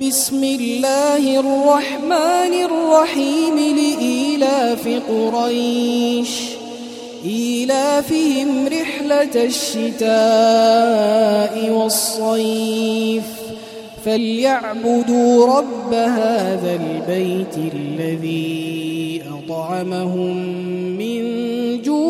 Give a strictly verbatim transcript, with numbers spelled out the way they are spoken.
بسم الله الرحمن الرحيم لإيلاف قريش إيلافهم رحلة الشتاء والصيف فليعبدوا رب هذا البيت الذي أطعمهم من جوع